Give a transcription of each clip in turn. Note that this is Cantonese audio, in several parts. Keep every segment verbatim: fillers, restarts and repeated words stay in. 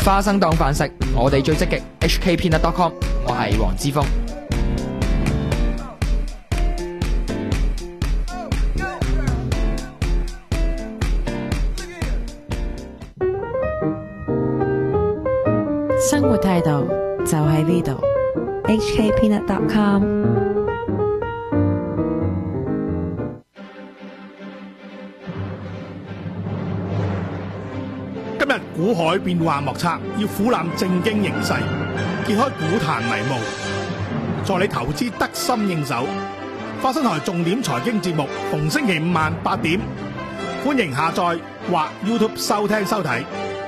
花生當飯食，我哋最積極 H K Peanut dot com， 我係黃之鋒。 生活態度就喺呢度 H K Peanut dot com。 今日股海變幻莫測，要俯瞰正經形勢，揭開股壇迷霧，助你投資得心應手。花生台重點財經節目，逢星期五晚八點，歡迎下載或 YouTube 收聽收睇。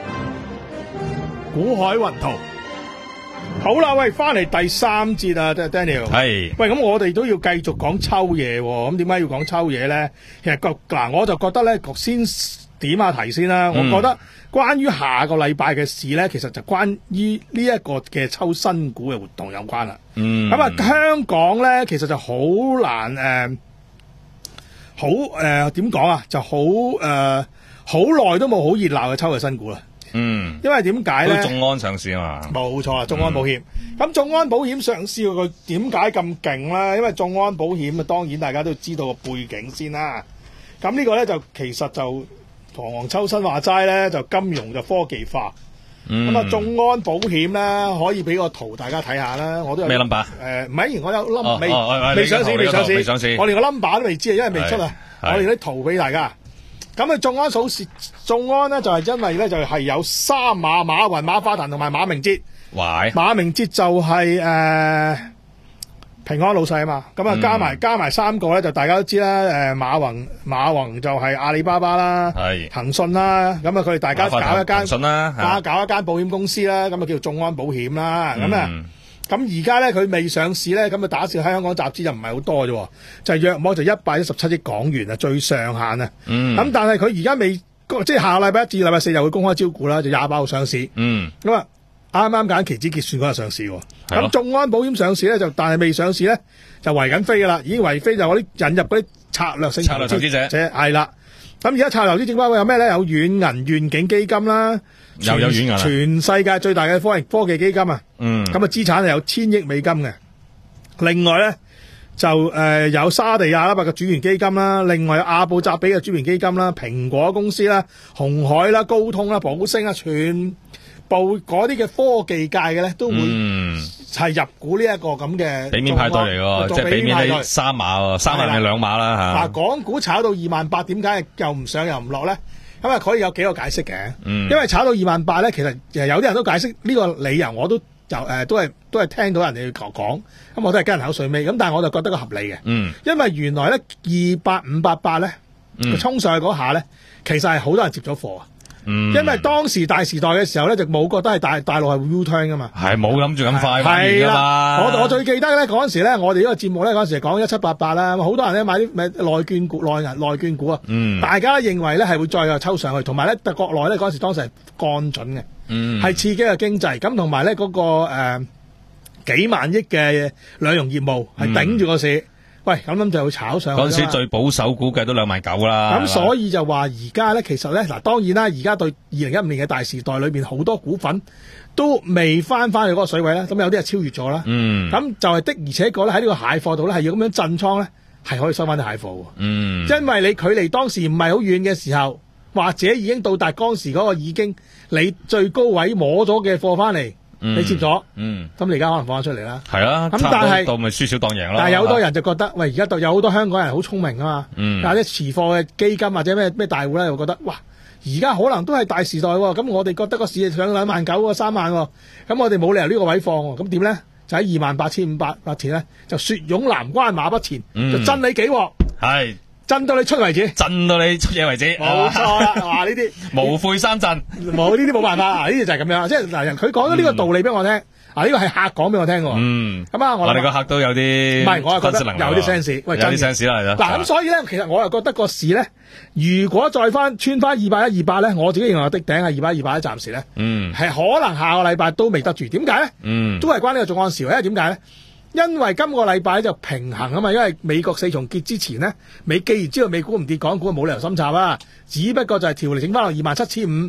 股海雲圖，好啦，喂，翻嚟第三節啊，即係 Daniel。 係， 喂，咁我哋都要繼續講抽嘢喎。咁點解要講抽嘢咧？其實個嗱，我就覺得咧，先點下題先啦。 嗯、 我覺得關於下個禮拜嘅事咧，其實就關於呢一個嘅抽新股嘅活動有關啦。 嗯， 咁啊，香港咧，其實就好難誒，好誒點講啊？就好誒，好耐都冇好熱鬧嘅抽嘅新股啦。 嗯， 因為點解咧？ 眾安上市啊嘛，冇錯啊，眾安保險。咁眾、嗯、安保險上市佢點解咁勁咧？因為眾安保險啊，當然大家都知道個背景先啦。咁呢個咧就其實就同黃秋生話齋咧，就金融就科技化。咁啊、嗯，眾安保險咧可以俾個圖大家睇下啦。我都有咩 number？ 誒，唔係，我有 number 未未上市，未上市， 未上市。 我連個 number 都未知啊，因為未出啊。我連啲圖俾大家。咁啊，眾安數市，眾安咧就係、是、因為咧就係、是、有三馬馬雲、馬化騰同埋馬明哲。 喂， 馬明哲就係、是、誒、呃、平安老細啊嘛。咁啊加埋、嗯、加埋三個咧，就大家都知啦。誒馬雲馬雲就係阿里巴巴啦，係騰訊啦。咁啊佢哋大家搞一間，騰訊啦，啊搞一間保險公司啦。咁啊叫做眾安保險啦。咁啊、嗯。咁而家咧佢未上市咧，咁啊打算喺香港集資就唔係好多啫，就係約莫就一百一十七億港元啊，最上限啊。嗯。咁但係佢而家未，即係下個禮拜一至禮拜四就會公開招股啦，就廿八號上市。嗯。咁啊，啱啱揀期指結算嗰日上市喎。咁眾安保險上市咧就，但係未上市咧就圍緊飛噶啦，已經圍飛就嗰啲引入嗰啲策略性策略投資者。係啦。咁而家策略投資者包括有咩咧？有遠銀願景基金啦。 又有遠銀啦， 全世界最大嘅科技科技基金啊，嗯，咁啊資產係有千億美金嘅。另外咧就誒、呃、有沙地阿拉伯嘅主權基金啦，另外有阿布扎比嘅主權基金啦，蘋果公司啦，紅海啦，高通啦，寶升啦，全部嗰啲嘅科技界嘅咧都會係入股呢一個咁嘅俾面派對嚟㗎，即係俾面係三碼喎，三碼定兩碼啦嚇。 嗱，港股炒到二萬八，點解又唔上又唔落咧？咁啊，可以有幾個解釋嘅，嗯、因為炒到二萬八咧，其實有啲人都解釋呢個理由，我都就誒、呃、都係都係聽到人哋講，咁我都係跟人口水尾，咁但係我就覺得個合理嘅，嗯、因為原來咧二八五八八咧，佢衝上去嗰下咧，其實係好多人接咗貨啊。嗯、因為當時大時代嘅時候咧，就冇覺得係大大陸係會 U turn 噶嘛， 係冇諗住咁快係啦。我我最記得咧嗰陣時咧，我哋呢個節目咧嗰陣時係講一七八八啦，好多人咧買啲咩內券股、內銀內券股啊，嗯、大家認為咧係會再又抽上去，同埋咧國內咧嗰陣時當時係降準嘅，係、嗯、刺激嘅經濟，咁同埋咧嗰個誒、呃、幾萬億嘅兩融業務係頂住個市。嗯喂，咁諗就要炒上去。 嗰陣時最保守估計都兩萬九啦。 咁所以就話而家咧，其實咧嗱，當然啦，而家對二零一五年嘅大時代裏邊好多股份都未翻翻去嗰個水位啦，咁有啲係超越咗啦。嗯。咁就係的，而且確咧喺呢個蟹貨度咧係要咁樣震倉咧，係可以收翻啲蟹貨。嗯。因為你距離當時唔係好遠嘅時候，或者已經到達當時嗰個已經你最高位摸咗嘅貨翻嚟。你接咗，嗯，咁你而家可能放翻出嚟啦。 係啊，咁但係到咪輸少當贏咯。 但係有好多人就覺得，喂，而家有好多香港人好聰明啊嘛，嗯，或者持貨嘅基金或者咩咩大戶咧，又覺得，哇，而家可能都係大時代喎。咁我哋覺得個市上兩萬九喎，三萬喎，咁我哋冇理由呢個位放喎。咁點咧？就喺二萬八千五百八錢咧，就雪擁南關馬不前，嗯、就震你幾鑊。係。震到你出為止， 震到你出嘢為止， 冇錯啦。話呢啲無悔三震， 冇呢啲冇辦法啊！呢啲就係咁樣，即係嗱，人佢講咗呢個道理俾我聽，嗯、啊呢個係客講俾我聽嘅。嗯，咁啊， 我哋個客都有啲， 唔係，我係覺得有啲 sense，喂， 有啲 sense 啦， 嗱，咁所以咧，其實我又覺得個市咧，如果再翻穿翻二百一二八咧，我自己認為我的頂係二百一二八，暫時咧，嗯，係可能下個禮拜都未得住。點解咧？嗯，都係關呢個眾安事，因為點解咧？因為今個禮拜就平衡啊嘛，因為美國四重結之前呢，美既然知道美股唔跌，港股冇理由深插啦，只不過就係調嚟整翻落二萬七千五，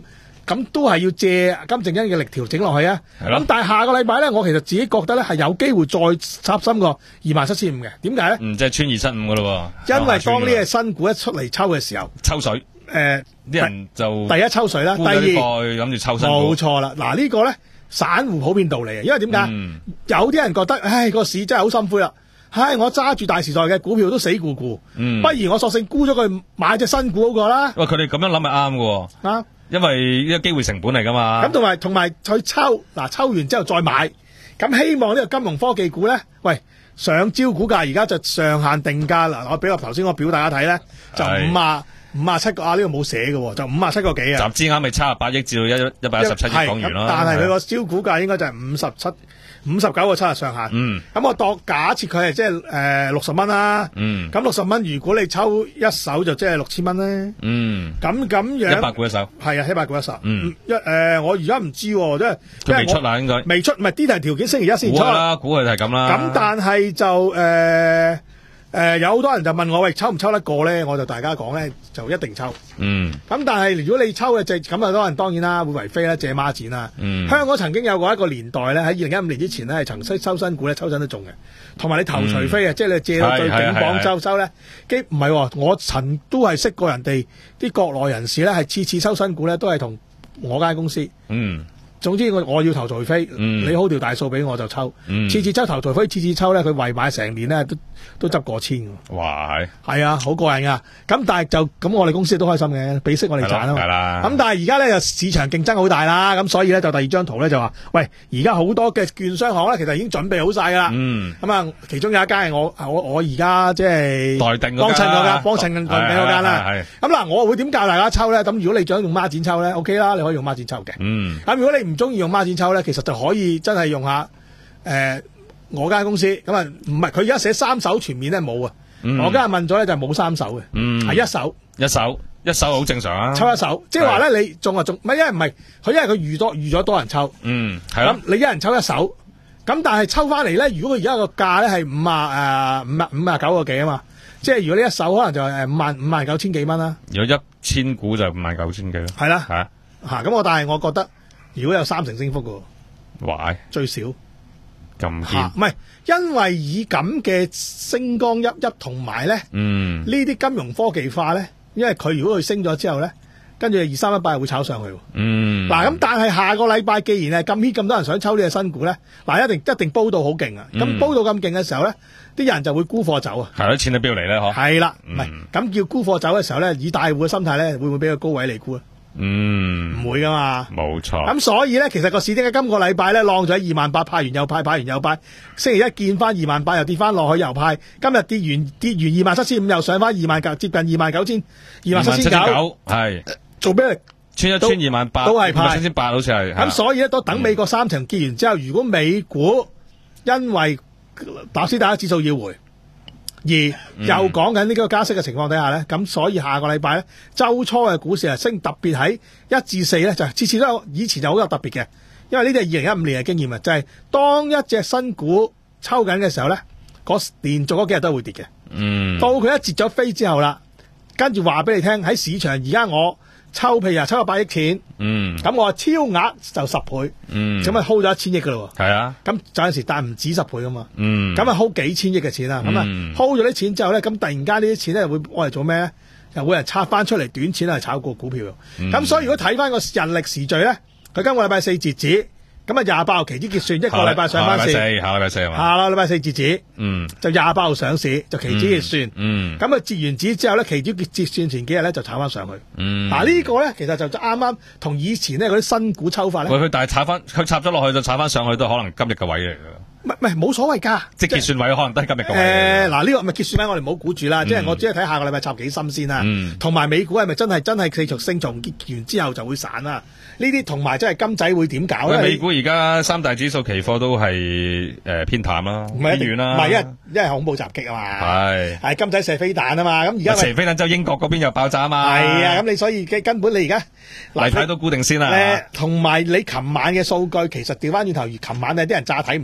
咁都係要借金正恩嘅力調整落去啊。咁但係下個禮拜咧，我其實自己覺得咧係有機會再插深過二萬七千五嘅。點解咧？ 嗯，即係穿二七五噶咯。 因為當呢隻新股一出嚟抽嘅時候， 抽水，誒、呃，啲人就第一抽水啦，第二諗住抽新股。 冇錯啦。嗱、這個、呢個咧，散戶普遍道理啊。因為點解？嗯、有啲人覺得，唉，個市真係好心灰啦。唉，我揸住大時代嘅股票都死咕咕，嗯，不如我索性沽咗佢買隻新股好過啦。 喂，佢哋咁樣諗係啱嘅，啊，因為呢個機會成本嚟噶嘛。 咁同埋同埋去抽，嗱，抽完之後再買，咁希望呢個金融科技股咧，喂，上招股價而家就上限定價啦。我俾我頭先我表大家睇咧，就五啊五啊七個啊，呢個冇寫嘅，就五啊七個幾啊。 集資額咪七十八億至到一一百一十七億港元咯。 但係佢個招股價應該就係五十七。五十九個七日上限，嗯，咁我當假設佢係即係誒六十蚊啦，嗯，咁六十蚊如果你抽一手就即係六千蚊咧，嗯，咁咁樣一百股一手，係啊，一百股一手， 嗯， 一誒、呃、我而家唔知，即係佢未出啦，應該未出，唔係呢題條件星期一先出啦，估佢係咁啦， 咁但係就誒。呃誒、呃，有好多人就問我喂，抽唔抽得過咧？我就大家講咧，就一定抽。嗯。咁但係如果你抽嘅就咁啊，多人當然啦，會為非啦，借孖展啦。嗯。香港曾經有過一個年代咧，喺二零一五年之前咧，係曾收新股咧，抽親都中嘅。同埋你頭除非啊，即係你借到最頂榜周收咧，基唔係，我曾都係識過人哋啲國內人士咧，係次次抽新股咧，都係同我間公司。嗯。總之我我要投除非，嗯、你好條大數俾我就抽，嗯、次次抽投除非，次次抽咧佢圍買成年咧都都執過千嘅。哇！係啊，好過癮噶。咁但係就咁，我哋公司都開心嘅，俾息我哋賺啊嘛。係啦。咁但係而家咧就市場競爭好大啦，咁所以咧就第二張圖咧就話，喂，而家好多嘅券商行咧其實已經準備好晒噶啦。嗯。咁啊，其中有一間係我我我而家即係待定幫襯嗰間，幫襯待定嗰間啦。係。咁嗱，我會點教大家抽咧？咁如果你想用孖展抽咧 ，OK 啦，你可以用孖展抽嘅。嗯。咁如果你唔中意用孖展抽咧，其實就可以真係用下誒、呃、我間公司咁啊，唔係佢而家寫三手全面咧冇啊，嗯、我今日問咗咧就冇三手嘅，係、嗯、一手一手一手好正常啊， 抽一手，即係話咧你中啊中，唔係因為唔係佢因為佢預多預咗多人抽，嗯係咯，你一人抽一手，咁但係抽翻嚟咧，如果佢而家個價咧係五啊誒五啊五啊九個幾啊嘛，即係如果你一手可能就係誒五萬五萬九千幾蚊啦， 如果一千股就五萬九千幾咯， 係啦吓吓，咁我但係我覺得。如果有三成升幅嘅， 哇！ 最少咁堅， 唔係因為以咁嘅星光熠熠同埋咧，嗯，呢啲金融科技化咧，因為佢如果佢升咗之後咧，跟住二三一八會炒上去，嗯，嗱咁，但係下個禮拜既然係咁 hit 咁多人想抽呢隻新股咧，嗱一定一定煲到好勁啊！咁、嗯、煲到咁勁嘅時候咧，啲人就會沽貨走啊， 係咯，錢都飆嚟咧，嗬， 係啦，唔係咁叫沽貨走嘅時候咧，以大戶嘅心態咧，會唔會俾個高位嚟沽啊？嗯，唔會噶嘛，冇錯。咁所以咧，其實個市點解今個禮拜咧浪咗喺二萬八，派完又派，派完又派，星期一見翻二萬八，又跌翻落去又派，今日跌完跌完二萬七千五，又上翻二萬九，接近二萬九千，二萬七千九，係做咩？ 穿一穿二萬八，都係派七千八，好似係。咁所以咧，都等美國三層結完之後，如果美股因為納斯達克指數要回。而又講緊呢個加息嘅情況底下咧，咁、嗯、所以下個禮拜咧，週初嘅股市係升，特別喺一至四咧，就次次都有，以前就好有特別嘅，因為呢啲係二零一五年嘅經驗啊，就係、是、當一隻新股抽緊嘅時候咧，嗰連續嗰幾日都會跌嘅。嗯，到佢一截咗飛之後啦，跟住話俾你聽喺市場，而家我抽譬如啊，抽咗百億錢，嗯，咁我超額就十倍，嗯，咁啊 hold 咗一千億噶咯，係啊，咁有陣時但唔止十倍噶嘛，嗯，咁啊 hold 幾千億嘅錢啦，咁啊 hold 咗啲錢之後咧，咁突然間呢啲錢咧會我嚟做咩咧？又會人拆翻出嚟短錢嚟炒個股票，咁、嗯、所以如果睇翻個日曆時序咧，佢今個禮拜四截止。咁啊，廿八號期指結算，一個禮拜上翻市。下個禮拜四係嘛？下個禮拜四截止。嗯。就廿八號上市，就期指結算。嗯。咁、嗯、啊，截完止之後咧，期指結結算前幾日咧就炒翻上去。嗯。嗱、啊這個、呢個咧，其實就啱啱同以前咧嗰啲新股抽法咧。佢但係炒翻，佢插咗落去就炒翻上去，都可能今日嘅位嚟㗎。唔係唔係冇所謂㗎，即係結算位可能都係今日嘅位。誒、呃、嗱，呢、這個咪結算位，我哋唔好估住啦。即、嗯、係我只係睇下個禮拜插幾深先啦。同、嗯、埋美股係咪真係真係四重升重結完之後就會散啦？呢啲同埋即係金仔會點搞咧？美股而家三大指數期貨都係誒、呃、偏淡啦，偏軟啦。唔係，因為因為恐怖襲擊啊嘛。係係金仔射飛彈啊嘛。咁而家射飛彈之後，英國嗰邊又爆炸啊嘛。係啊，咁你所以根本你而家例牌都固定先啦。誒，同埋你琴晚嘅數據其實調翻轉頭，而琴晚有啲人詐睇唔到嘅啫。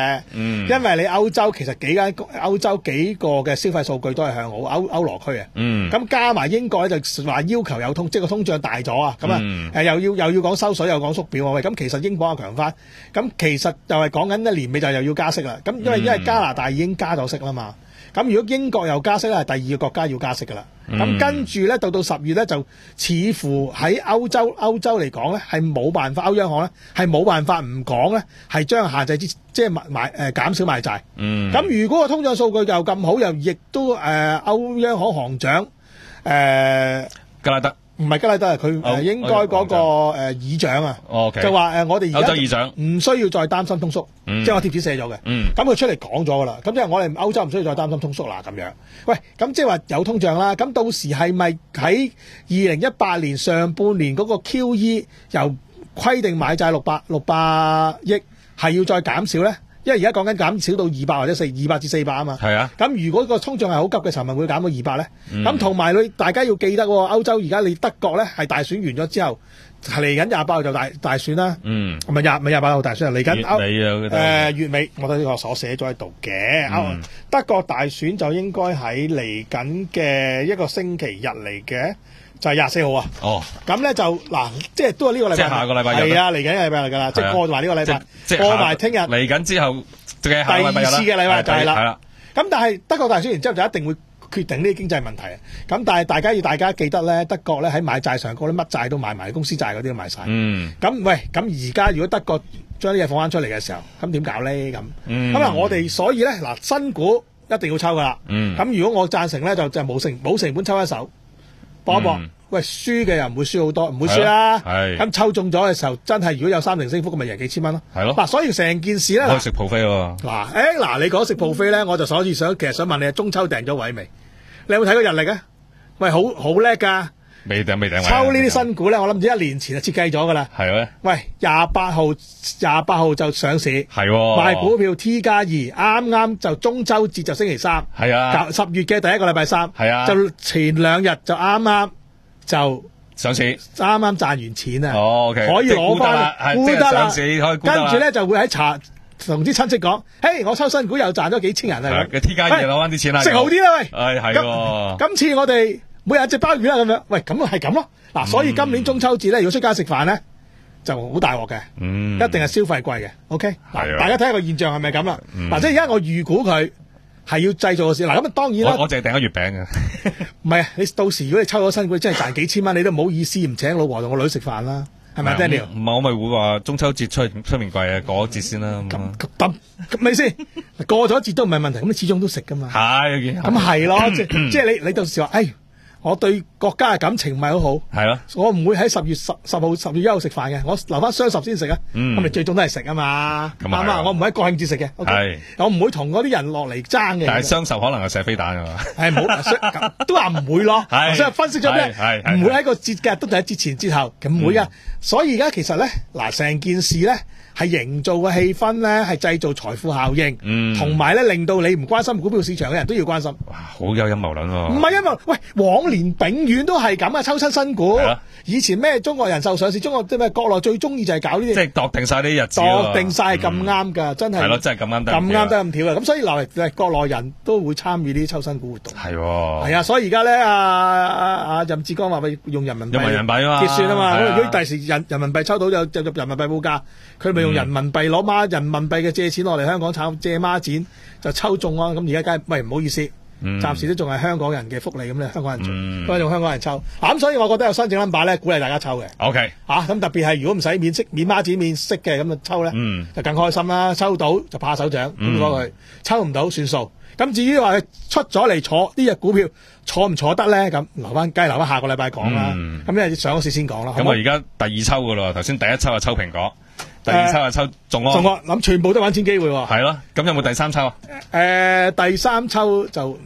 嘅。嗯，因為你歐洲其實幾間歐洲幾個嘅消費數據都係向好，歐歐羅區嘅。嗯，咁加埋英國咧就話要求有通，即係個通脹大咗啊。咁啊、嗯呃，又要又要講收水，又講縮表喎。咁其實英鎊又強翻，咁其實就係講緊一年尾就又要加息啦。咁因為因為加拿大已經加咗息啦嘛。咁如果英國又加息咧，係第二個國家要加息噶啦。咁、嗯、跟住咧，到到十月咧，就似乎喺歐洲歐洲嚟講咧，係冇辦法，歐央行咧係冇辦法唔講咧，係將限制之即係買買誒減少買債。嗯。咁如果個通脹數據又咁好，又亦都誒、呃、歐央行行長誒、呃、 格拉德。 唔係吉拉德啊，佢誒應該嗰個誒議長啊，就話誒我哋而家唔需要再擔心通縮，即係我貼紙寫咗嘅。咁佢出嚟講咗噶啦，咁即係我哋歐洲唔需要再擔心通縮啦咁樣。喂，咁即係話有通脹啦，咁到時係咪喺二零一八年上半年嗰個 Q E 由規定買債六百六百億係要再減少咧？因為而家講緊減少到二百或者四二百至四百啊嘛。係啊。咁如果個通脹係好急嘅時候，咪會減到二百咧？咁同埋你大家要記得，歐洲而家你德國咧係大選完咗之後，嚟緊廿八號就大大選啦。嗯。唔係廿唔係廿八號大選啊，嚟緊歐誒、呃、月尾，我睇呢個所寫咗喺度嘅。嗯。德國大選就應該喺嚟緊嘅一個星期日嚟嘅。就係廿四號啊！哦，咁咧就嗱，即係都係呢個禮拜， 即係下個禮拜日， 係啊，嚟緊嘅禮拜嚟㗎啦，即係過埋呢個禮拜，過埋聽日， 嚟緊之後，第二次嘅禮拜就係啦。 係啦， 咁但係德國大選完之後就一定會決定呢啲經濟問題啊！咁但係大家要大家記得咧，德國咧喺買債上高咧，乜債都買埋，公司債嗰啲都買晒。嗯。咁喂，咁而家如果德國將啲嘢放翻出嚟嘅時候，咁點搞咧？咁咁啊，我哋所以咧嗱，新股一定要抽㗎啦。嗯。咁如果我贊成咧，就就冇成冇成本抽一手。搏一搏，嗯、喂，輸嘅又唔會輸好多，唔會輸啦。係咁抽中咗嘅時候，真係如果有三成升幅，咁咪贏幾千蚊咯。係咯。嗱，所以成件事咧， 可以食 buffet 喎。嗱， 誒，嗱，你講食 buffet咧，我就所以想，其實想問你，中秋訂咗位未？你有冇睇過日曆啊？喂，好好叻噶。 未訂未訂位。 抽呢啲新股咧，我諗住一年前就設計咗噶啦。係咩？喂，廿八號廿八號就上市。係。賣股票 T 加二，啱啱就中秋節就星期三。係啊。十月嘅第一個禮拜三。係啊。就前兩日就啱啱就上市， 啱啱賺完錢啊。哦 ，OK。可以攞翻，沽得啦。上市可以沽得啦。跟住咧就會喺茶同啲親戚講，嘿，我抽新股又賺咗幾千人啊。 嘅 T 加二攞翻啲錢啦。 食好啲啦，喂。 係係。 今次我哋。每日一隻鮑魚啦咁樣，喂，咁係咁咯。嗱，所以今年中秋節咧，如果出街食飯咧，就好大鑊嘅，嗯，一定係消費貴嘅。OK，嗱，大家睇下個現象係咪咁啦？嗱，即係而家我預估佢係要製造嘅事。嗱，咁啊當然啦， 我淨係訂咗月餅嘅。 唔係啊，你到時如果你抽咗新股，真係賺幾千蚊，你都唔好意思唔請老婆同個女食飯啦，係咪 Daniel？唔係，我咪會話中秋節出出面貴啊，過咗節先啦。 咁咁咁咪先？過咗節都唔係問題，咁你始終都食噶嘛。 係， 咁係咯，即即係你你到時話，哎。我對國家嘅感情唔係好好，係咯，我唔會喺十月十十號、十月一號食飯嘅，我留翻雙十先食啊。咁你最終都係食啊嘛，啱啊！我唔喺國慶節食嘅，係我唔會同嗰啲人落嚟爭嘅。 但係雙十可能係射飛彈㗎嘛， 係冇都話唔會咯。所以分析咗咩？唔會喺個節嘅，都係喺節前節後，咁唔會㗎。所以而家其實咧，嗱成件事咧。係營造嘅氣氛咧，係製造財富效應，同埋咧令到你唔關心股票市場嘅人都要關心。 哇，好有陰謀論喎！ 唔係陰謀，喂，往年永遠都係咁啊，抽親新股。以前咩中國人壽上市，中國即係咩國內最中意就係搞呢啲， 即係度定晒啲日子。 度定晒咁啱㗎，真係。 係咯，真係咁啱得。 咁啱得咁巧嘅，咁所以嚟誒國內人都會參與呢啲抽新股活動。係喎。係啊，所以而家咧，阿阿阿任志剛話咪用人民幣人民幣啊嘛結算啊嘛。如果第時人人民幣抽到就就入人民幣報價，佢咪用人民幣攞孖人民幣嘅借錢落嚟香港炒借孖展就抽中啊！咁而家梗係喂唔好意思。嗯、暫時都仲係香港人嘅福利咁咧，香港人做，都係用香港人抽。咁、啊、所以我覺得有新證 number 咧，鼓勵大家抽嘅。O K，嚇咁特別係如果唔使免息、免孖展、免息嘅咁就抽咧，嗯、就更開心啦。抽到就拍手掌咁攞佢，抽唔到算數。咁至於話佢出咗嚟坐呢隻股票坐唔坐得咧？咁留翻雞，留翻下個禮拜講啦。咁、嗯、因為上嗰時先講啦。咁我而家第二抽噶咯，頭先第一抽係抽蘋果。第二抽係抽眾安， 眾安諗全部都玩錢機會喎。 係咯，咁有冇第三抽啊？ 誒、呃，第三抽就唔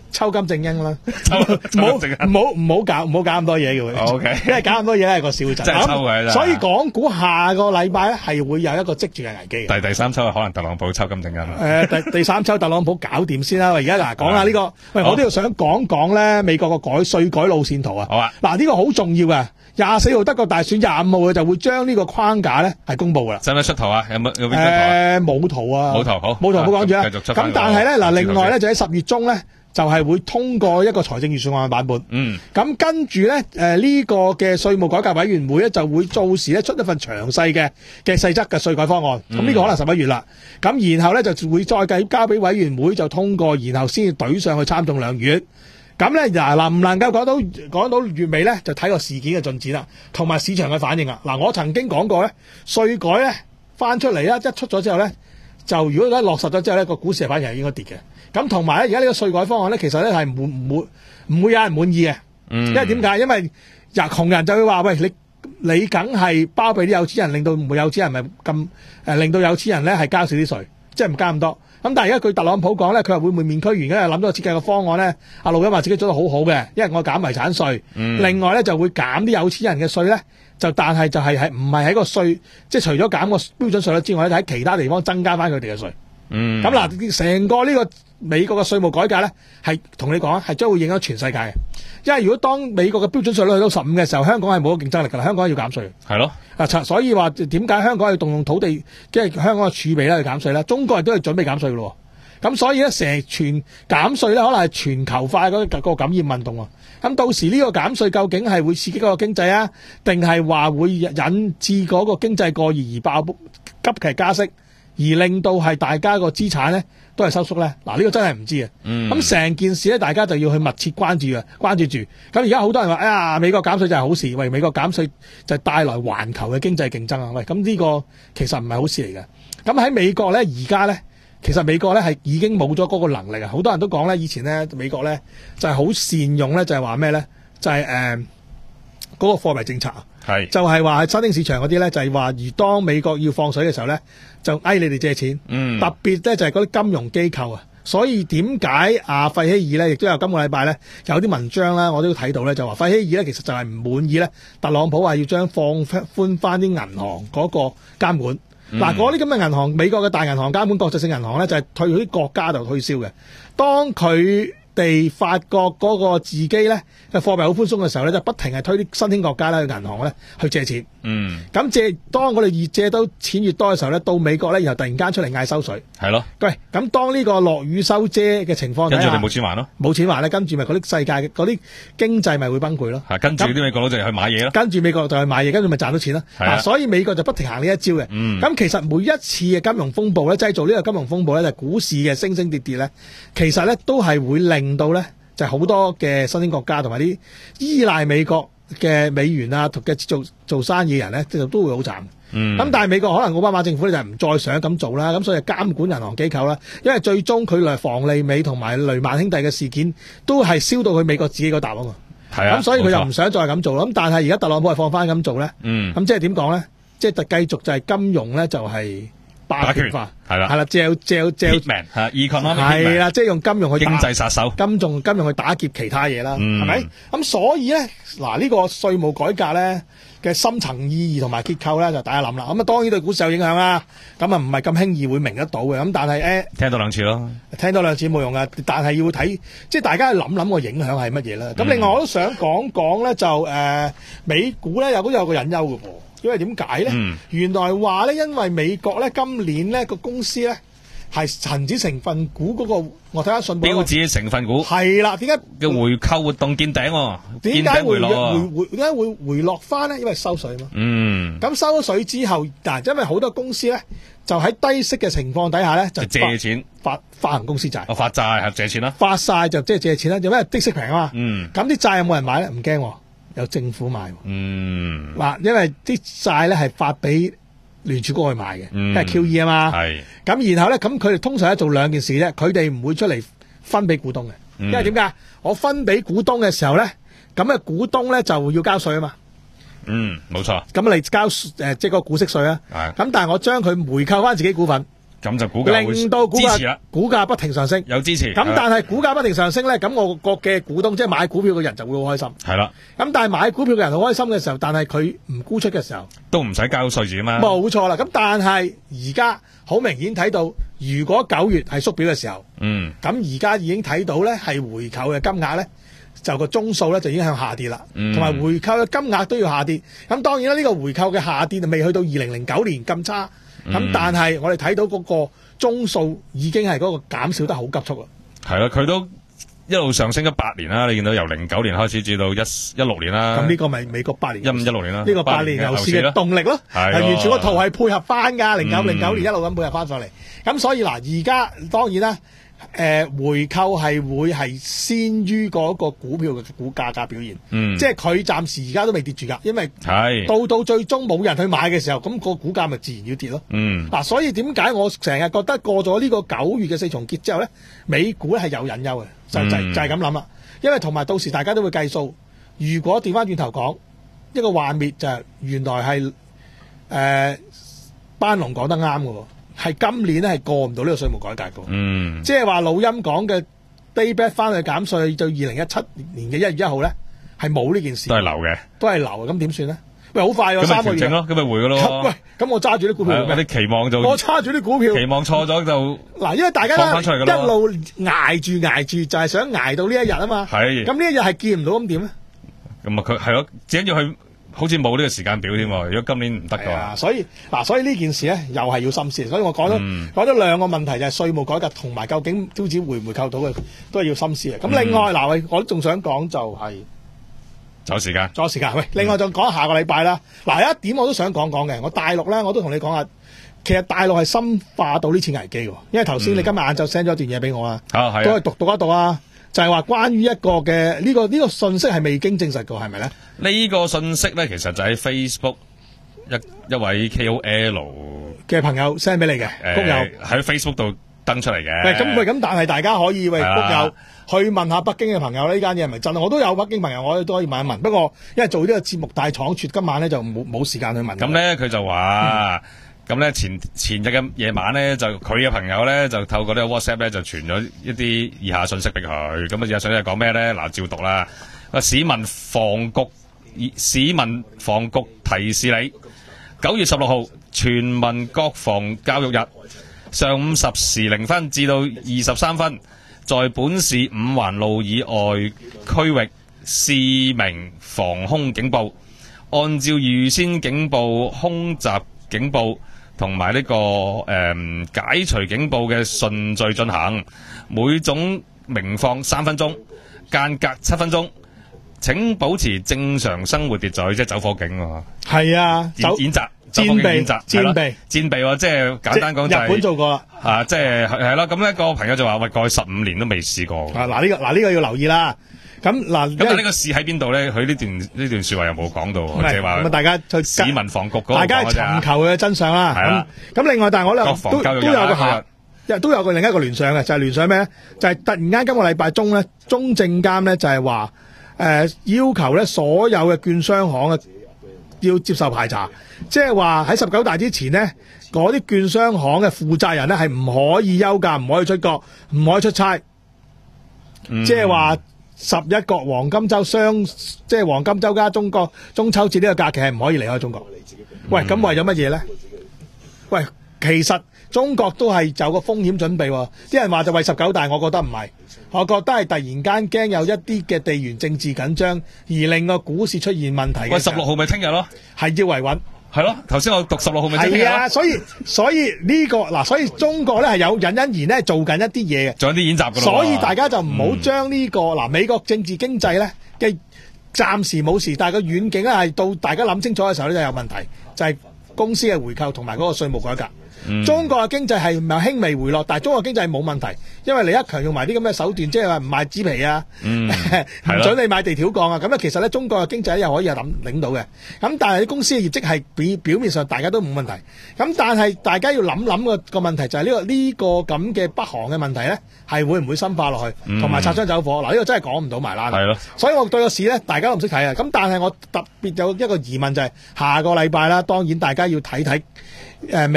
抽金正英啦， 抽唔好唔好唔好搞唔好搞咁多嘢嘅佢。 O K， 因為搞咁多嘢係個小陣， 真係抽佢。 所以港股下個禮拜咧係會有一個積住嘅危機。 第第三抽可能特朗普抽金正恩。 誒，第第三抽特朗普搞掂先啦。而家嗱講下呢個，喂，我都要想講講咧美國個改稅改路線圖啊。 好啊， 嗱呢個好重要嘅。廿四號德國大選，廿五號就會將呢個框架咧係公布噶啦。 使唔使出圖啊？有冇有邊張圖啊？誒，冇圖啊。 冇圖好， 冇圖冇講住啦。 繼續出。 咁但係咧嗱，另外咧就喺十月中咧就係會通過一個財政預算案嘅版本。 嗯。咁跟住咧誒呢個嘅稅務改革委員會咧就會到時咧出一份詳細嘅嘅細則嘅稅改方案。咁呢個可能十一月啦。咁然後咧就會再計交俾委員會就通過，然後先至懟上去參眾兩院。咁咧嗱，能唔能夠講到講到月尾咧，就睇個事件嘅進展啦，同埋市場嘅反應啦。嗱，我曾經講過咧，稅改咧翻出嚟啦，一出咗之後咧，就如果而家落實咗之後咧，個股市係反而係應該跌嘅。咁同埋咧，而家呢個稅改方案咧，其實咧係唔唔會唔會有人滿意嘅。嗯。因為點解？因為人窮人就會話：喂，你你梗係包庇啲有錢人，令到唔會有錢人咪咁誒，令到有錢人咧係交少啲稅，即係唔加咁多。咁但係而家佢特朗普講咧，佢話會唔會免區員？而家諗咗個設計嘅方案咧，阿陸欣話自己做得好好嘅，因為我減遺產稅，嗯、另外咧就會減啲有錢人嘅稅咧，就但係就係係唔係喺個稅，即係除咗減個標準稅率之外咧，喺其他地方增加翻佢哋嘅稅。咁嗱，成個呢個美國嘅稅務改革咧，係同你講啊，係將會影響全世界嘅。因為如果當美國嘅標準稅率去到十五嘅時候，香港係冇競爭力㗎啦，香港要減稅。係咯。啊，所以話點解香港要動用土地，即係香港嘅儲備咧去減稅咧？中國亦都係準備減稅㗎咯。咁所以咧，成全減稅咧，可能係全球化嗰個感染運動啊。咁到時呢個減稅究竟係會刺激嗰個經濟啊，定係話會引致嗰個經濟過熱而爆急劇加息，而令到係大家個資產咧都係收縮咧？嗱，呢個真係唔知啊。咁成、嗯、件事咧，大家就要去密切關注啊，關注住。咁而家好多人話：哎呀，美國減稅就係好事，喂，美國減稅就帶來環球嘅經濟競爭啊！喂，咁呢個其實唔係好事嚟嘅。咁喺美國咧，而家咧。其實美國咧係已經冇咗嗰個能力啊！好多人都講咧，以前咧美國咧就係好善用咧，就係話咩咧？就係誒嗰個貨幣政策啊，係就係話喺新興市場嗰啲咧，就係話而當美國要放水嘅時候咧，就嗌你哋借錢，嗯，特別咧就係嗰啲金融機構啊。所以點解啊費希爾咧，亦都有今個禮拜咧有啲文章咧，我都睇到咧，就話費希爾咧其實就係唔滿意咧，特朗普話要將放寬翻啲銀行嗰個監管。嗱，嗰啲咁嘅銀行，美國嘅大銀行監管國際性銀行咧，就係退去啲國家度推銷嘅。當佢哋發覺嗰個自己咧嘅貨幣好寬鬆嘅時候咧，就不停係推啲新興國家咧去銀行咧去借錢。嗯，咁借當我哋越借到錢越多嘅時候咧，到美國咧，然後突然間出嚟嗌收水。係咯。喂，咁當呢個落雨收遮嘅情況底下，跟住你冇錢還咯，冇錢還咧，跟住咪嗰啲世界嘅嗰啲經濟咪會崩潰咯。係，跟住啲美國佬就去買嘢咯。跟住美國就去買嘢，跟住咪賺到錢咯。係啊，所以美國就不停行呢一招嘅。嗯。咁其實每一次嘅金融風暴咧，製造呢個金融風暴咧，就係股市嘅升升跌跌咧，其實咧都係會令到咧就係好多嘅新興國家同埋啲依賴美國嘅美元啊，同嘅做做生意嘅人咧，其實都會好慘。嗯。咁但係美國可能奧巴馬政府咧就係唔再想咁做啦，咁所以監管銀行機構啦，因為最終佢嚟房利美同埋雷曼兄弟嘅事件都係燒到佢美國自己個答啊嘛。係啊。咁所以佢又唔想再咁做啦。咁但係而家特朗普係放翻咁做咧。嗯。咁即係點講咧？即係繼續就係金融咧就係霸權化。係啦。係啦，借借借 hitman 係 economic hitman 係啦，即係用金融去經濟殺手，金融金融去打劫其他嘢啦，係咪？咁所以咧，嗱呢個稅務改革咧嘅深層意義同埋結構咧，就大家諗啦。咁啊，當然對股市有影響啦。咁啊，唔係咁輕易會明得到嘅。咁但係誒，聽多兩次咯，聽多兩次冇用噶。但係要睇，即係大家諗諗個影響係乜嘢啦。咁另外我都想講講咧，就誒美股咧，有都有個隱憂嘅噃。因為點解咧？嗯、原來話咧，因為美國咧今年咧個公司咧係恒指成分股嗰、那個，我睇下信報標指成分股係啦。點解嘅回購活動見頂、啊？點解會回回點解會回落翻咧？因為收水嘛。嗯。咁收咗水之後，嗱，因為好多公司咧就喺低息嘅情況底下咧就借錢發發行公司債。哦，發債係借錢啦。發晒就即係借錢啦，因為息息平啊嘛。嗯。咁啲債有冇人買咧？唔驚。有政府買，嗯，嗱，因為啲債咧係發俾聯儲局去買嘅，即係 Q E 啊嘛，係，咁然後咧，咁佢哋通常咧做兩件事啫，佢哋唔會出嚟分俾股東嘅，因為點解？我分俾股東嘅時候咧，咁嘅股東咧就要交稅啊嘛，嗯，冇錯，咁你交誒即係個股息稅啊，係，咁但係我將佢回購翻自己股份。 咁就股價會令到股價支持啦， 股價不停上升， 有支持。 咁但係股價不停上升咧，咁我國嘅股東即係買股票嘅人就會好開心。 係啦， 咁但係買股票嘅人好開心嘅時候，但係佢唔沽出嘅時候， 都唔使交稅住啊嘛。 冇錯啦。咁但係而家好明顯睇到，如果九月係縮表嘅時候， 嗯， 咁而家已經睇到咧係回購嘅金額咧，就個宗數咧就已經向下跌啦，同埋、嗯、回購嘅金額都要下跌。咁當然啦，呢、這個回購嘅下跌未去到二零零九年咁差，咁、嗯、但係我哋睇到嗰個宗數已經係嗰個減少得好急速啦。 係啦，佢都一路上升咗八年啦。你見到由零九年開始至到一一六年啦。咁呢個咪美國八年一五一六年啦。 呢個八年牛市嘅動力咯，係完全個圖係配合翻㗎。零九零九年一路咁配合翻上嚟。咁所以嗱，而家當然啦。誒、呃、回購係會係先於嗰個股票嘅股價格表現，嗯，即係佢暫時而家都未跌住㗎，因為係到到最終冇人去買嘅時候，咁、那個股價咪自然要跌咯，嗯，嗱、啊，所以點解我成日覺得過咗呢個九月嘅四重結之後咧，美股咧係有隱憂嘅，就就就係咁諗啦，因為同埋到時大家都會計數，如果調翻轉頭講一個幻滅就係原來係誒、呃、班農講得啱嘅喎。係今年咧係過唔到呢個稅務改革嘅，嗯，即係話老陰講嘅 day back 翻去減稅，到二零一七年嘅一月一號咧係冇呢件事，都係流嘅，都係流嘅，咁點算咧？喂，好快喎、啊，三個月咯，咁咪回嘅咯。喂，咁我揸住啲股票， 我哋期望就我揸住啲股票，期望錯咗就嗱，因為大家一路捱住捱住，就係想捱到呢一日啊嘛。係，咁呢一日係見唔到咁點咧？咁啊，佢係咯，只緊要去。好似冇呢個時間表添喎，如果今年唔得嘅話，所以嗱，所以呢件事咧又係要深思，所以我講咗講咗兩個問題，就係稅務改革同埋究竟招子回唔回購到嘅，都係要深思嘅。咁、嗯、另外嗱，我都仲想講就係、是，仲有時間，仲有時間。喂，另外就講下個禮拜啦。嗱、嗯，有一點我都想講講嘅，我大陸咧我都同你講下，其實大陸係深化到呢次危機喎，因為頭先你今日晏晝 send 咗一段嘢俾我啦、嗯，都係讀讀一讀啊。就係、是、話關於一個嘅呢、這個呢、這個信息係未經證實過，係咪咧？呢、這個信息咧，其實就喺 Facebook 一一位 K O L 嘅朋友 send 俾你嘅，谷友喺 Facebook 度登出嚟嘅。喂，咁喂咁，但係大家可以喂谷友去問下北京嘅朋友呢間嘢係咪真？我都有北京朋友，我都可以問一問。不過因為做呢個節目太倉促，今晚咧就冇冇時間去問。咁咧佢就話。嗯咁咧前前日嘅夜晚咧，就佢嘅朋友咧就透過呢個 WhatsApp 咧就傳咗一啲以下信息俾佢。咁啊，以下信息係講咩咧？嗱，照讀啦。市民防局市民防局提示你，九月十六號全民國防教育日，上午十時零分至到二十三分，在本市五環路以外區域示明防空警報，按照預先警報、空襲警報同埋呢個誒、嗯、解除警報嘅順序進行，每種鳴放三分鐘，間隔七分鐘。請保持正常生活秩序，即係走火警喎。係啊，演演習、戰備、演習、戰備、戰備喎，即係簡單講就係、是、日本做過啦。啊，即係係啦。咁呢個朋友就話：喂，過去十五年都未試過。啊，嗱、這、呢個嗱呢、這個要留意啦。咁嗱，咁但呢個市喺邊度咧？佢呢段呢段說話又冇講到，即係話咁啊！大家去市民防局嗰個，大家尋求嘅真相啦。係啦。咁另外，但係我咧都都有個下，都有個另一個聯想嘅，就係、是、聯想咩咧？就係、是、突然間今個禮拜中咧，中證監咧就係話誒要求咧所有嘅券商行嘅要接受排查，即係話喺十九大之前呢，嗰啲券商行嘅負責人咧係唔可以休假，唔可以出國，唔可以出差，即係話。十一國黃金周雙即係黃金周加中國中秋節呢個假期係唔可以離開中國。喂，咁為咗乜嘢咧？喂，其實中國都係有個風險準備。啲人話就為十九大，我覺得唔係，我覺得係突然間驚有一啲嘅地緣政治緊張，而令個股市出現問題嘅。喂，十六號咪聽日咯，係要維穩。係咯，頭先我讀十六號咪聽日咯。係啊，所以所以呢、這個嗱，所以中國咧係有隱隱然咧做緊一啲嘢嘅，做緊啲演習噶咯。所以大家就唔好將呢個嗱、嗯、美國政治經濟咧嘅暫時冇事，但係個遠景咧係到大家諗清楚嘅時候咧就有問題，就係、是、公司嘅回購同埋嗰個稅務改革。嗯、中國嘅經濟係唔係輕微回落，但係中國經濟係冇問題，因為李克強用埋啲咁嘅手段，即係話唔賣紙皮啊，唔、嗯、准你買地條鋼啊，咁咧其實咧中國嘅經濟又可以係諗領到嘅，咁但係啲公司嘅業績係表表面上大家都冇問題，咁但係大家要諗諗個個問題就係呢、這個呢、這個咁嘅北韓嘅問題咧，係會唔會深化落去，同埋擦槍走火嗱？呢、這個真係講唔到埋啦。係咯，所以我對個市咧，大家都唔識睇啊。咁但係我特別有一個疑問就係、是、下個禮拜啦，當然大家要睇睇誒美國同埋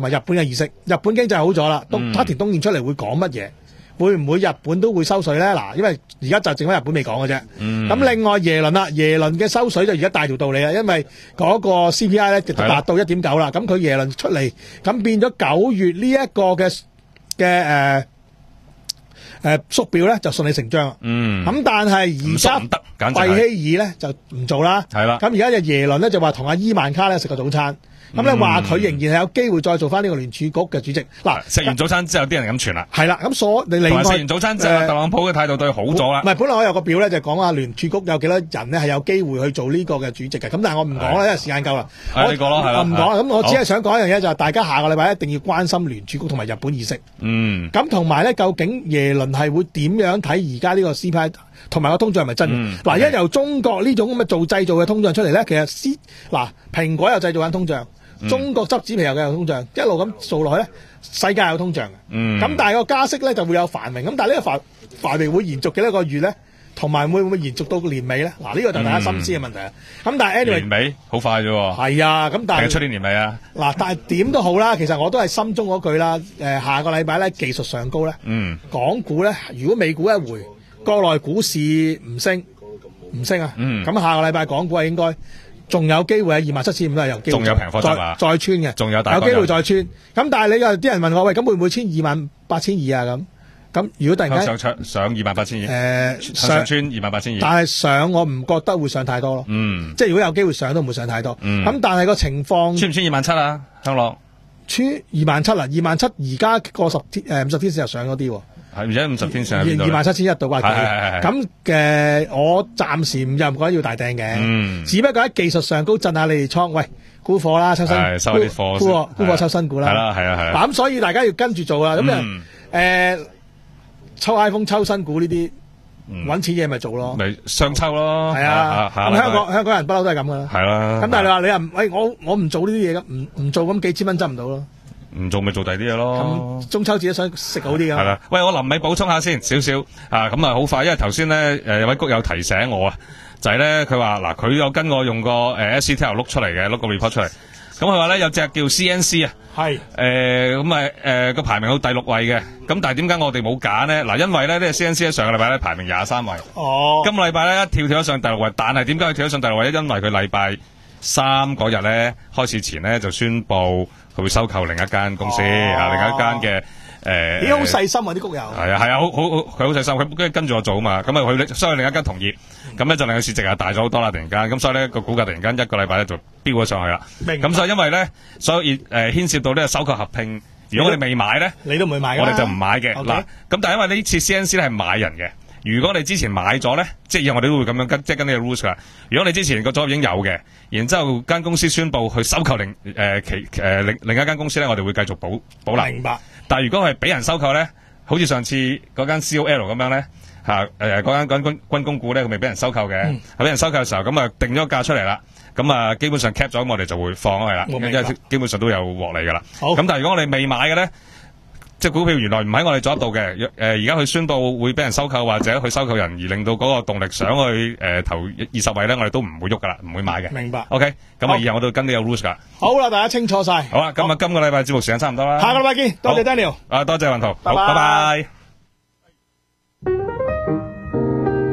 同埋日本嘅意識。日本經濟好咗啦，東黑田東彥出嚟會講乜嘢？會唔會日本都會收水咧？嗱，因為而家就剩翻日本未講嘅啫。咁、嗯、另外耶倫啦，耶倫嘅收水就而家大條道理啦，因為嗰個 C P I 咧就達到一點九啦。咁佢耶倫出嚟，咁變咗九月呢一個嘅嘅誒誒縮表咧就順理成章。嗯。咁但係而家費希爾咧就唔做啦。係啦。咁而家就耶倫咧就話同阿伊萬卡咧食個早餐。咁你話佢仍然係有機會再做翻呢個聯儲局嘅主席。嗱， 食完早餐之後，啲人咁傳啦。 係啦，咁所你另外食完早餐之後，特朗普嘅態度對好咗啦。 唔係，本來我有個表咧，就講下聯儲局有幾多人咧係有機會去做呢個嘅主席嘅。咁但係我唔講啦，因為時間夠啦。 係你講啦，係啦。 我唔講啦。咁我只係想講一樣嘢，就係大家下個禮拜一定要關心聯儲局同埋日本議息。嗯。咁同埋咧，究竟耶倫係會點樣睇而家呢個 C P I 同埋個通脹係咪真嘅？嗱，一由中國呢種咁嘅做製造嘅通脹出嚟咧，其實 C 嗱蘋果又製造緊通脹。中國執紙皮又嘅有通脹，一路咁做落去咧，世界有通脹嘅。嗯。咁但係個加息咧就會有繁榮，咁但係呢個繁繁榮會延續幾多個月咧？同埋會唔會延續到年尾咧？嗱，呢個就大家心思嘅問題啊。咁、嗯、但係 anyway 年尾好快啫喎。係啊，咁但係出年年尾啊。嗱， 但係點都好啦，其實我都係心中嗰句啦。誒，下個禮拜咧技術上高咧，嗯，港股咧如果美股一回，國內股市唔升唔升啊，嗯，咁下個禮拜港股係應該。仲有機會喺二萬七千五都係有機會， 仲有平貨質啊， 再穿嘅， 仲有大有機會再穿。咁但係你又啲人問我，喂，咁會唔會穿二萬八千二啊？咁咁如果突然間上上二萬八千二，誒、 呃、 上穿二萬八千二， 但係上我唔覺得會上太多咯。嗯，即係如果有機會上都唔會上太多。嗯，咁但係個情況穿唔穿二萬七啊？香港穿二萬七啦，二萬七而家個十天誒五十天線又上咗啲喎。 係而家五十天上二萬七千一度或者咁嘅，我暫時唔又唔覺得要大掟嘅、嗯，只不過喺技術上高震下你哋倉，喂沽貨啦，抽新收啲貨， 沽貨沽貨抽新股啦， 係啦係啦係啦。 嗱咁所以大家要跟住做啦，咁誒誒抽 iPhone 抽新股呢啲揾錢嘢咪做咯， 咪雙抽咯， 係啊。咁香港香港人不嬲都係咁噶啦， 係啦。 咁但係你話你又唔喂我我唔做呢啲嘢咁，唔唔做咁幾千蚊執唔到咯。 唔做咪做第啲嘢咯。 咁中秋自己想食好啲噶。 係啦，喂，我臨尾補充下先少少啊，咁啊好快，因為頭先咧誒有位谷友提醒我啊，就係咧佢話嗱佢有跟我用個誒 S C T L 碌出嚟嘅碌個 report 出嚟，咁佢話咧有隻叫 C N C 啊，係誒咁啊誒個排名到第六位嘅，咁但係點解我哋冇揀呢？嗱，因為咧呢個 C N C 喺上個禮拜咧排名廿三位，哦，今個禮拜咧一跳跳咗上第六位，但係點解佢跳咗上第六位咧？因為佢禮拜三嗰日咧開始前咧就宣布佢會收購另一間公司、哦、啊，另一間嘅誒， 你好細心啊啲谷友， 係啊係啊，好好好，佢好細心，佢跟跟住我做啊嘛，咁啊佢收購另一間同業，咁咧就令佢市值啊大咗好多啦，突然間，咁所以咧個股價突然間一個禮拜咧就飆咗上去啦。咁所以因為咧，所以誒牽涉到呢個收購合併，如果我哋未買咧， 你都唔會買， 我哋就唔買嘅。嗱、okay，咁但係因為呢次 C N C 咧係買人嘅。如果你之前買咗咧，即係以後我哋都會咁樣跟，即係跟呢個 rules 噶。如果你之前個組合已經有嘅，然之後間公司宣布去收購另誒、呃、其誒、呃、另另一間公司咧，我哋會繼續保保留。明白。但係如果係俾人收購咧，好似上次嗰間 C O L 咁樣咧，嚇誒嗰間軍軍工股咧，佢未俾人收購嘅，係、嗯、俾人收購嘅時候，咁啊定咗個價出嚟啦，咁啊基本上 cap 咗，咁我哋就會放咗佢啦，因為基本上都有獲利噶啦。好。咁但係如果我哋未買嘅咧，即係股票原來唔喺我哋做得到嘅，誒而家佢宣布會俾人收購或者去收購人，而令到嗰個動力上去誒、呃、頭二十位咧，我哋都唔會喐噶啦，唔會買嘅。明白。OK，咁啊以後我都跟呢個 rules 噶。好啦，大家清楚晒。好啦，今日今個禮拜節目時間差唔多啦。下個禮拜見，多謝 Daniel。啊，多謝雲圖。拜拜。拜拜。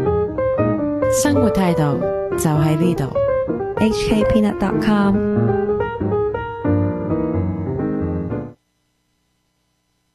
生活態度就喺呢度。H K Peanut dot com